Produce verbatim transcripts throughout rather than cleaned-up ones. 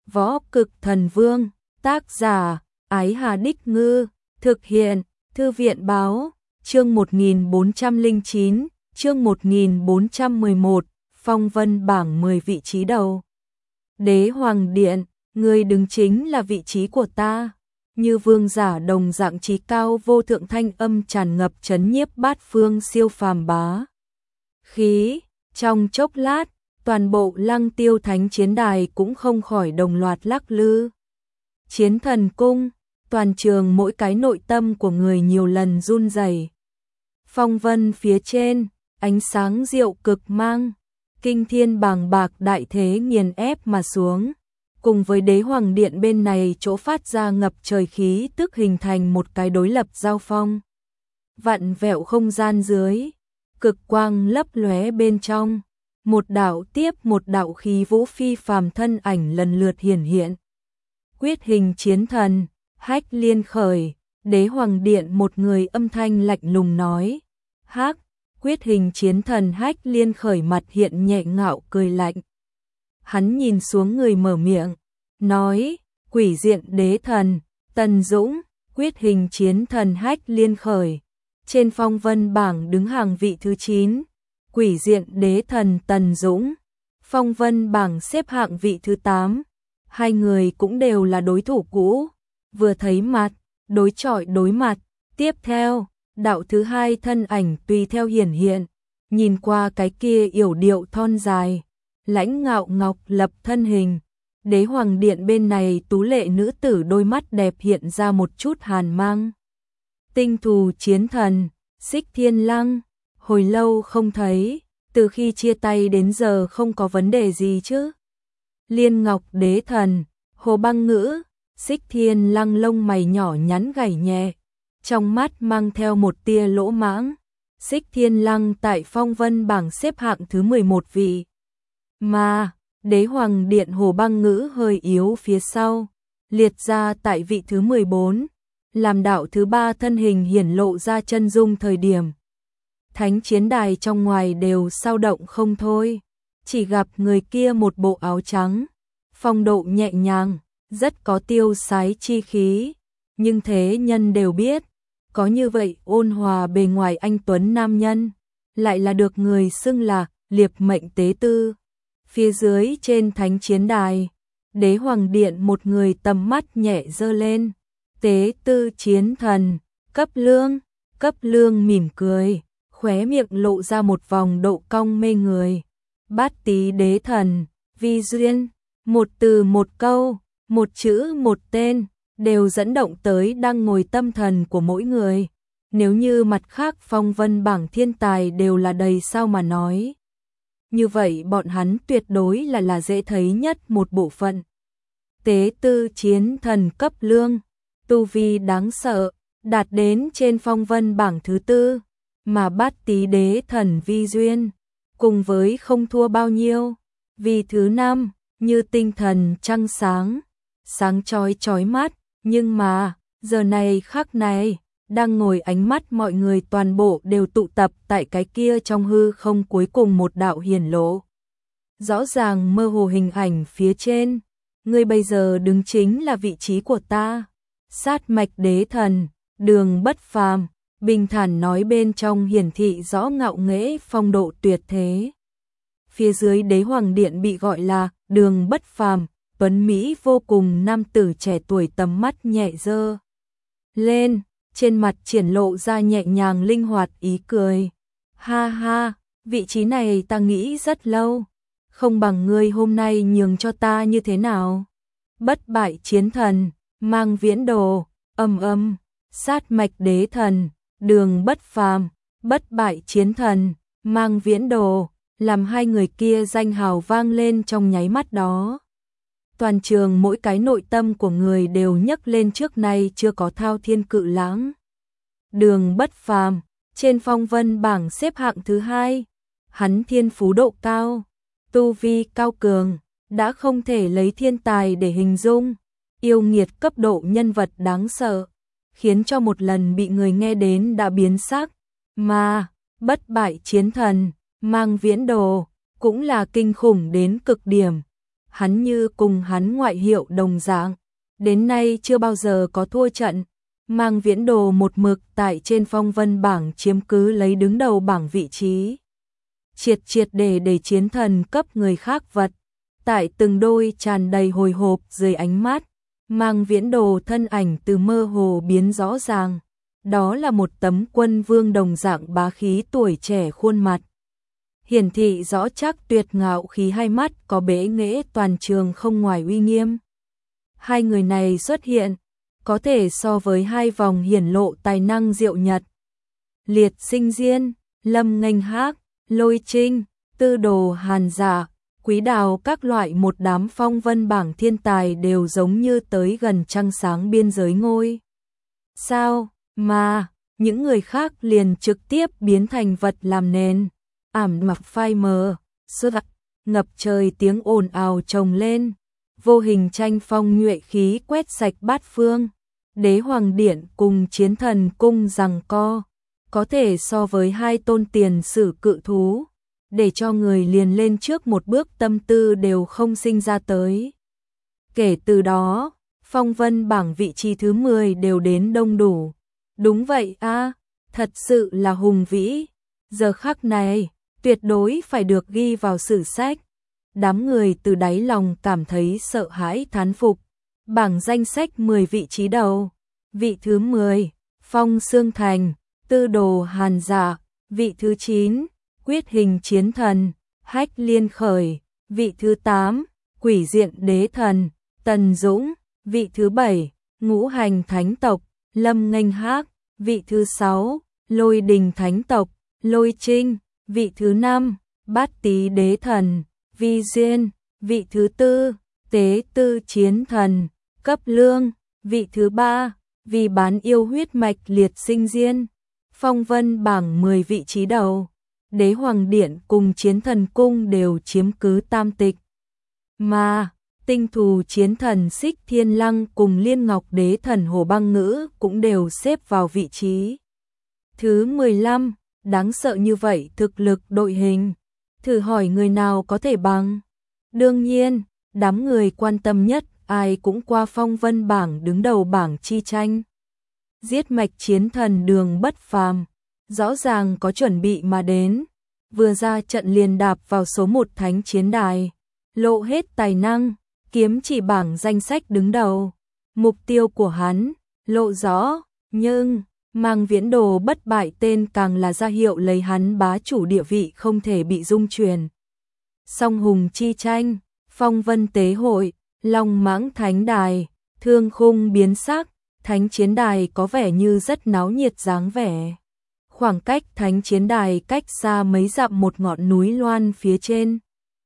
Võ Cực Thần Vương, tác giả, Ái Hà Đích Ngư, thực hiện, Thư viện Báo, chương một nghìn bốn trăm lẻ chín, chương một nghìn bốn trăm mười một, phong vân bảng mười vị trí đầu. Đế Hoàng Điện, người đứng chính là vị trí của ta. Như vương giả đồng dạng trí cao vô thượng thanh âm tràn ngập chấn nhiếp bát phương siêu phàm bá khí. Trong chốc lát, toàn bộ Lăng Tiêu Thánh chiến đài cũng không khỏi đồng loạt lắc lư. Chiến Thần Cung, toàn trường mỗi cái nội tâm của người nhiều lần run rẩy. Phong vân phía trên, ánh sáng diệu cực mang, kinh thiên bàng bạc đại thế nghiền ép mà xuống. Cùng với Đế Hoàng Điện bên này chỗ phát ra ngập trời khí tức hình thành một cái đối lập giao phong. Vặn vẹo không gian dưới, cực quang lấp lóe bên trong, một đạo tiếp một đạo khí vũ phi phàm thân ảnh lần lượt hiển hiện. Quyết hình chiến thần, hách liên khởi, Đế Hoàng Điện một người âm thanh lạnh lùng nói. Hắc, quyết hình chiến thần hách liên khởi mặt hiện nhẹ ngạo cười lạnh. Hắn nhìn xuống người mở miệng, nói, quỷ diện đế thần, Tần Dũng, quyết hình chiến thần hách liên khởi. Trên phong vân bảng đứng hàng vị thứ chín, quỷ diện đế thần Tần Dũng. Phong vân bảng xếp hạng vị thứ tám, hai người cũng đều là đối thủ cũ. Vừa thấy mặt, đối chọi đối mặt, tiếp theo, đạo thứ hai thân ảnh tùy theo hiển hiện, nhìn qua cái kia yểu điệu thon dài. Lãnh ngạo ngọc lập thân hình, Đế Hoàng Điện bên này tú lệ nữ tử đôi mắt đẹp hiện ra một chút hàn mang. Tinh thù chiến thần, Xích Thiên Lăng, hồi lâu không thấy, từ khi chia tay đến giờ không có vấn đề gì chứ. Liên Ngọc Đế Thần, Hồ Băng Ngữ, Xích Thiên Lăng lông mày nhỏ nhắn gảy nhẹ, trong mắt mang theo một tia lỗ mãng. Xích Thiên Lăng tại phong vân bảng xếp hạng thứ mười một vị. Mà, Đế Hoàng Điện Hồ Băng Ngữ hơi yếu phía sau, liệt ra tại vị thứ mười bốn, làm đạo thứ ba thân hình hiển lộ ra chân dung thời điểm. Thánh chiến đài trong ngoài đều sao động không thôi, chỉ gặp người kia một bộ áo trắng, phong độ nhẹ nhàng, rất có tiêu sái chi khí, nhưng thế nhân đều biết, có như vậy ôn hòa bề ngoài anh tuấn nam nhân, lại là được người xưng là liệp mệnh tế tư. Phía dưới trên thánh chiến đài, Đế Hoàng Điện một người tầm mắt nhẹ dơ lên. Tế tư chiến thần, Cấp Lương, Cấp Lương mỉm cười, khóe miệng lộ ra một vòng độ cong mê người. Bát Tý Đế Thần, Vi Duyên, một từ một câu, một chữ một tên, đều dẫn động tới đang ngồi tâm thần của mỗi người. Nếu như mặt khác phong vân bảng thiên tài đều là đầy sao mà nói. Như vậy bọn hắn tuyệt đối là là dễ thấy nhất một bộ phận. Tế tư chiến thần Cấp Lương, tu vi đáng sợ, đạt đến trên phong vân bảng thứ tư, mà Bát Tý Đế Thần Vi Duyên, cùng với không thua bao nhiêu, vì thứ năm, như tinh thần trăng sáng, sáng chói chói mắt, nhưng mà, giờ này khắc này, đang ngồi ánh mắt mọi người toàn bộ đều tụ tập tại cái kia trong hư không cuối cùng một đạo hiển lộ. Rõ ràng mơ hồ hình ảnh phía trên, ngươi bây giờ đứng chính là vị trí của ta. Sát mạch đế thần, Đường Bất Phàm, bình thản nói bên trong hiển thị rõ ngạo nghễ phong độ tuyệt thế. Phía dưới Đế Hoàng Điện bị gọi là Đường Bất Phàm, tuấn mỹ vô cùng nam tử trẻ tuổi tầm mắt nhẹ dơ lên, trên mặt triển lộ ra nhẹ nhàng linh hoạt ý cười. Ha ha, vị trí này ta nghĩ rất lâu, không bằng ngươi hôm nay nhường cho ta như thế nào? Bất bại chiến thần, Mang Viễn Đồ, âm âm, sát mạch đế thần, Đường Bất Phàm, bất bại chiến thần, Mang Viễn Đồ, làm hai người kia danh hào vang lên trong nháy mắt đó. Toàn trường mỗi cái nội tâm của người đều nhấc lên trước nay chưa có thao thiên cự lãng. Đường Bất Phàm, trên phong vân bảng xếp hạng thứ hai, hắn thiên phú độ cao, tu vi cao cường, đã không thể lấy thiên tài để hình dung, yêu nghiệt cấp độ nhân vật đáng sợ, khiến cho một lần bị người nghe đến đã biến sắc, mà bất bại chiến thần, Mang Viễn Đồ, cũng là kinh khủng đến cực điểm. hắn như cùng hắn ngoại hiệu đồng dạng, đến nay chưa bao giờ có thua trận. Mang Viễn Đồ một mực tại trên phong vân bảng chiếm cứ lấy đứng đầu bảng vị trí. Triệt triệt để để chiến thần cấp người khác vật, tại từng đôi tràn đầy hồi hộp dưới ánh mắt, Mang Viễn Đồ thân ảnh từ mơ hồ biến rõ ràng. Đó là một tấm quân vương đồng dạng bá khí tuổi trẻ khuôn mặt. Hiển thị rõ chắc tuyệt ngạo khí, hai mắt có bẽ nghễ toàn trường không ngoài uy nghiêm. Hai người này xuất hiện, có thể so với hai vòng hiển lộ tài năng diệu nhật. Liệt Sinh Diên, Lâm Nghênh Hác, Lôi Trinh, Tư Đồ Hàn Dạ, Quý Đào các loại một đám phong vân bảng thiên tài đều giống như tới gần trăng sáng biên giới ngôi sao, mà những người khác liền trực tiếp biến thành vật làm nền. Ảm mặc phai mờ, sơ đặc, ngập trời tiếng ồn ào chồng lên, vô hình tranh phong nhuệ khí quét sạch bát phương. Đế Hoàng Điện cùng Chiến Thần Cung giằng co, có thể so với hai tôn tiền sử cự thú, để cho người liền lên trước một bước tâm tư đều không sinh ra tới. Kể từ đó, phong vân bảng vị trí thứ mười đều đến đông đủ. Đúng vậy a, thật sự là hùng vĩ. Giờ khắc này, tuyệt đối phải được ghi vào sử sách. Đám người từ đáy lòng cảm thấy sợ hãi thán phục. Bảng danh sách mười vị trí đầu. Vị thứ mười, Phong Xương Thành, Tư Đồ Hàn Dạ. Vị thứ chín, Quyết Hình Chiến Thần, Hách Liên Khởi. Vị thứ tám, Quỷ Diện Đế Thần, Tần Dũng. Vị thứ bảy, Ngũ Hành Thánh Tộc, Lâm Nghênh Hác. Vị thứ sáu, Lôi Đình Thánh Tộc, Lôi Trinh. Vị thứ năm, Bát Tý Đế Thần, Vi Diên. Vị thứ tư, Tế Tư Chiến Thần, Cấp Lương. Vị thứ ba, Vì Bán Yêu Huyết Mạch Liệt Sinh Diên. Phong vân bảng mười vị trí đầu, Đế Hoàng Điện cùng Chiến Thần Cung đều chiếm cứ tam tịch. Mà tinh thù chiến thần Xích Thiên Lăng cùng Liên Ngọc Đế Thần Hồ Băng Ngữ cũng đều xếp vào vị trí thứ mười lăm. Đáng sợ như vậy thực lực đội hình, thử hỏi người nào có thể bằng. Đương nhiên, đám người quan tâm nhất ai cũng qua phong vân bảng đứng đầu bảng chi tranh. Giết mạch chiến thần Đường Bất Phàm, rõ ràng có chuẩn bị mà đến, vừa ra trận liền đạp vào số một thánh chiến đài, lộ hết tài năng, kiếm chỉ bảng danh sách đứng đầu. Mục tiêu của hắn lộ rõ, nhưng Mang Viễn Đồ bất bại tên càng là ra hiệu lấy hắn bá chủ địa vị không thể bị dung truyền. Song hùng chi tranh, phong vân tế hội, long mãng thánh đài, thương khung biến sắc, thánh chiến đài có vẻ như rất náo nhiệt dáng vẻ. Khoảng cách thánh chiến đài cách xa mấy dặm một ngọn núi loan phía trên.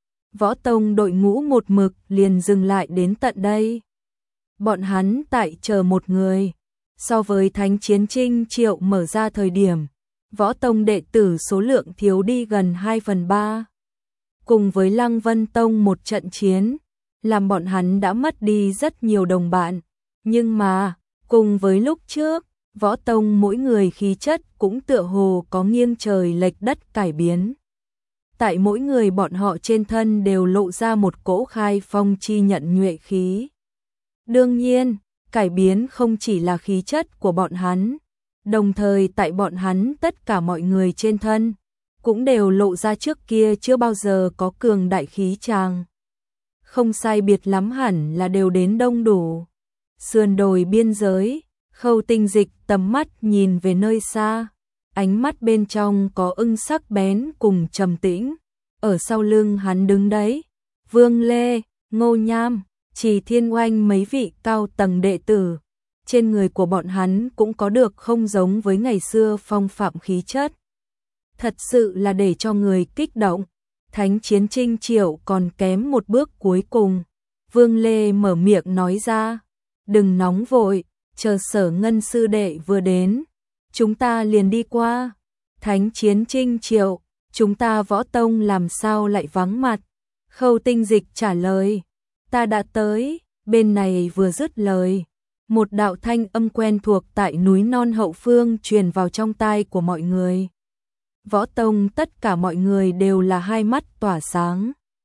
Võ tông đội ngũ một mực liền dừng lại đến tận đây. Bọn hắn tại chờ một người. So với thánh chiến Trinh Triệu mở ra thời điểm, võ tông đệ tử số lượng thiếu đi gần hai phần ba. Cùng với Lăng Vân Tông một trận chiến, làm bọn hắn đã mất đi rất nhiều đồng bạn. Nhưng mà, cùng với lúc trước, võ tông mỗi người khí chất cũng tựa hồ có nghiêng trời lệch đất cải biến. Tại mỗi người bọn họ trên thân đều lộ ra một cỗ khai phong chi nhận nhuệ khí. Đương nhiên, cải biến không chỉ là khí chất của bọn hắn, đồng thời tại bọn hắn tất cả mọi người trên thân, cũng đều lộ ra trước kia chưa bao giờ có cường đại khí tràng. Không sai biệt lắm hẳn là đều đến đông đủ. Sườn đồi biên giới, Khâu Tinh Dịch tầm mắt nhìn về nơi xa, ánh mắt bên trong có ưng sắc bén cùng trầm tĩnh. Ở sau lưng hắn đứng đấy, Vương Lê, Ngô Nham, Trì Thiên Oanh mấy vị cao tầng đệ tử, trên người của bọn hắn cũng có được không giống với ngày xưa phong phạm khí chất. Thật sự là để cho người kích động. Thánh chiến Trinh Triệu còn kém một bước cuối cùng. Vương Lê mở miệng nói ra, đừng nóng vội, chờ Sở Ngân sư đệ vừa đến, chúng ta liền đi qua. Thánh chiến Trinh Triệu, chúng ta võ tông làm sao lại vắng mặt? Khâu Tinh Dịch trả lời, ta đã tới. Bên này vừa dứt lời, một đạo thanh âm quen thuộc tại núi non hậu phương truyền vào trong tai của mọi người. Võ tông tất cả mọi người đều là hai mắt tỏa sáng.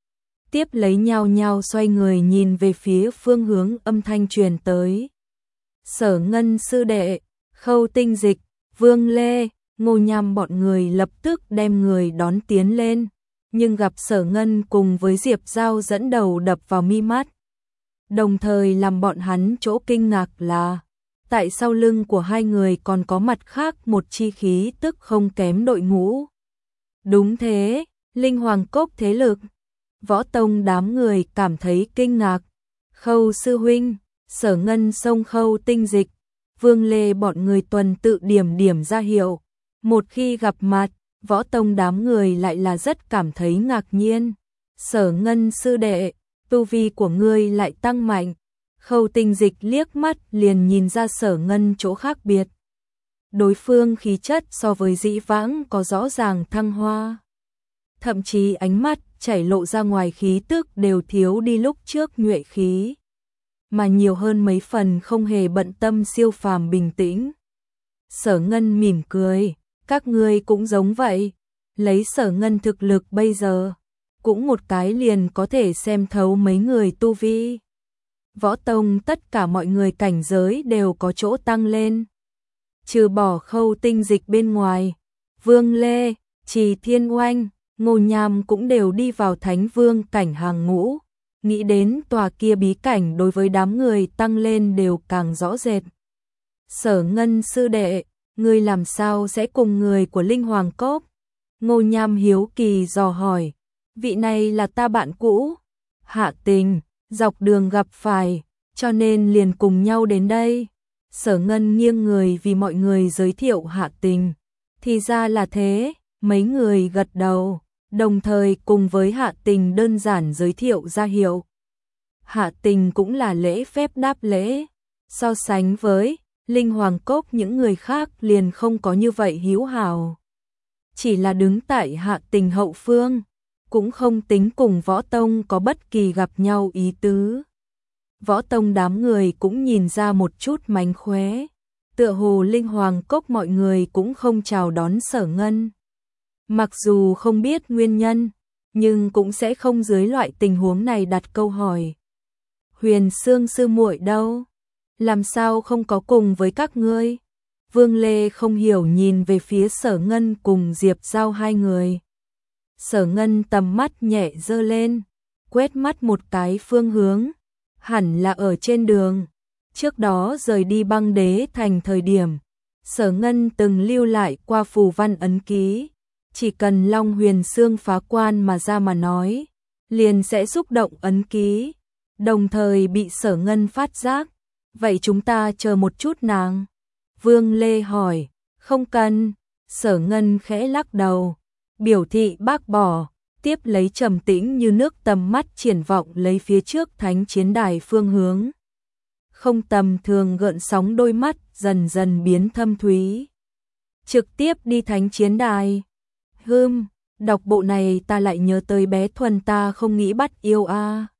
tiếp lấy nhao nhao xoay người nhìn về phía phương hướng âm thanh truyền tới. Sở Ngân sư đệ, Khâu Tinh Dịch, Vương Lê, Ngô Nham bọn người lập tức đem người đón tiến lên, nhưng gặp Sở Ngân cùng với Diệp Giao dẫn đầu đập vào mi mắt. Đồng thời làm bọn hắn chỗ kinh ngạc là, tại sau lưng của hai người còn có mặt khác một chi khí tức không kém đội ngũ. Đúng thế, Linh Hoàng Cốc thế lực. Võ Tông đám người cảm thấy kinh ngạc. Khâu sư huynh, Sở Ngân xông Khâu Tinh Dịch, Vương Lê bọn người tuần tự điểm điểm ra hiệu. Một khi gặp mặt, Võ Tông đám người lại là rất cảm thấy ngạc nhiên. Sở Ngân sư đệ, tu vi của ngươi lại tăng mạnh. Khâu Tinh Dịch liếc mắt liền nhìn ra Sở Ngân chỗ khác biệt. Đối phương khí chất so với dĩ vãng có rõ ràng thăng hoa. Thậm chí ánh mắt chảy lộ ra ngoài khí tức đều thiếu đi lúc trước nhuệ khí, mà nhiều hơn mấy phần không hề bận tâm siêu phàm bình tĩnh. Sở Ngân mỉm cười, các ngươi cũng giống vậy, lấy Sở Ngân thực lực bây giờ, cũng một cái liền có thể xem thấu mấy người tu vi. Võ Tông tất cả mọi người cảnh giới đều có chỗ tăng lên. Trừ bỏ Khâu Tinh Dịch bên ngoài, Vương Lê, Trì Thiên Oanh, Ngô Nham cũng đều đi vào Thánh Vương cảnh hàng ngũ. Nghĩ đến tòa kia bí cảnh đối với đám người tăng lên đều càng rõ rệt. Sở Ngân sư đệ, ngươi làm sao sẽ cùng người của Linh Hoàng Cốc? Ngô Nham hiếu kỳ dò hỏi. Vị này là ta bạn cũ, Hạ Tình, dọc đường gặp phải, cho nên liền cùng nhau đến đây. Sở Ngân nghiêng người vì mọi người giới thiệu Hạ Tình. Thì ra là thế, mấy người gật đầu, đồng thời cùng với Hạ Tình đơn giản giới thiệu ra hiệu. Hạ Tình cũng là lễ phép đáp lễ, so sánh với Linh Hoàng Cốc những người khác liền không có như vậy hiếu hảo. Chỉ là đứng tại Hạ Tình hậu phương, cũng không tính cùng Võ Tông có bất kỳ gặp nhau ý tứ. Võ Tông đám người cũng nhìn ra một chút mánh khóe, tựa hồ Linh Hoàng Cốc mọi người cũng không chào đón Sở Ngân. Mặc dù không biết nguyên nhân, nhưng cũng sẽ không dưới loại tình huống này đặt câu hỏi. Huyền Sương sư muội đâu? Làm sao không có cùng với các ngươi? Vương Lê không hiểu nhìn về phía Sở Ngân cùng Diệp Giao hai người. Sở Ngân tầm mắt nhẹ giơ lên, quét mắt một cái phương hướng, hẳn là ở trên đường. Trước đó rời đi Băng Đế Thành thời điểm, Sở Ngân từng lưu lại qua phù văn ấn ký, chỉ cần Long Huyền Sương phá quan mà ra mà nói, liền sẽ xúc động ấn ký, đồng thời bị Sở Ngân phát giác. Vậy chúng ta chờ một chút nàng. Vương Lê hỏi, không cần. Sở Ngân khẽ lắc đầu, biểu thị bác bỏ, tiếp lấy trầm tĩnh như nước tầm mắt triển vọng lấy phía trước thánh chiến đài phương hướng. Không tầm thường gợn sóng đôi mắt dần dần biến thâm thúy. Trực tiếp đi thánh chiến đài. Hừm, đọc bộ này ta lại nhớ tới bé Thuần ta không nghĩ bắt yêu a. À.